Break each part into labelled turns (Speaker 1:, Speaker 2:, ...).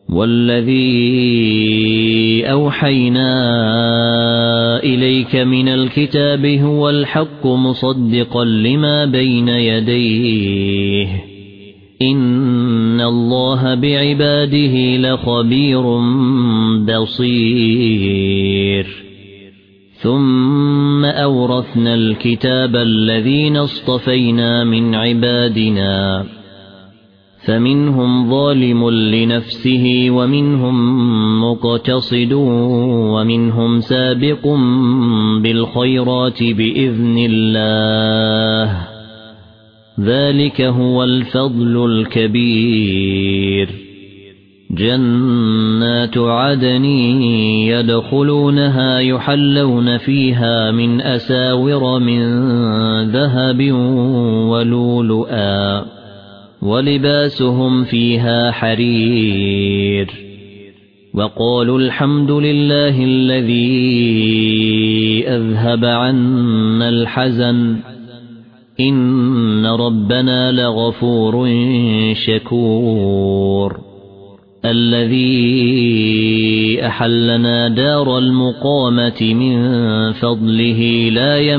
Speaker 1: والذي أوحينا إليك من الكتاب هو الحق مصدقا لما بين يديه إن الله بعباده لخبير بصير ثم أورثنا الكتاب الذين اصطفينا من عبادنا فمنهم ظالم لنفسه ومنهم مقتصد ومنهم سابق بالخيرات بإذن الله ذلك هو الفضل الكبير جنات عدن يدخلونها يحلون فيها من أساور من ذهب ولؤلؤا ولباسهم فيها حرير وقالوا الحمد لله الذي أذهب عنا الحزن إن ربنا لغفور شكور الذي أحلنا دار المقامة من فضله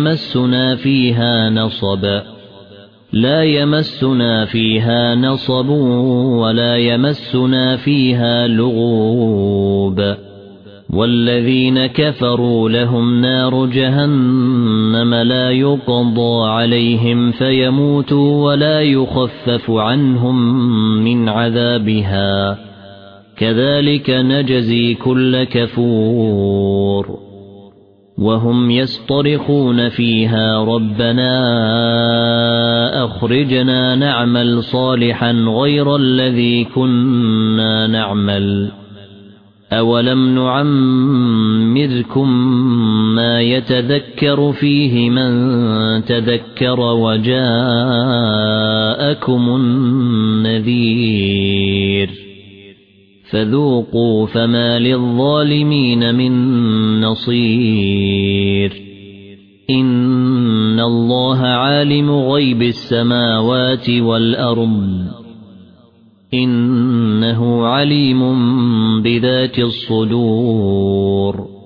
Speaker 1: لا يمسنا فيها نصب ولا يمسنا فيها لغوب والذين كفروا لهم نار جهنم لا يقضى عليهم فيموتوا ولا يخفف عنهم من عذابها كذلك نجزي كل كفور وهم يصطرخون فيها ربنا أخرجنا نعمل صالحا غير الذي كنا نعمل أولم نعمركم ما يتذكر فيه من تذكر وجاءكم النذير فذوقوا فما للظالمين من نصير إن الله عالم غيب السماوات والأرض إنه عليم بذات الصدور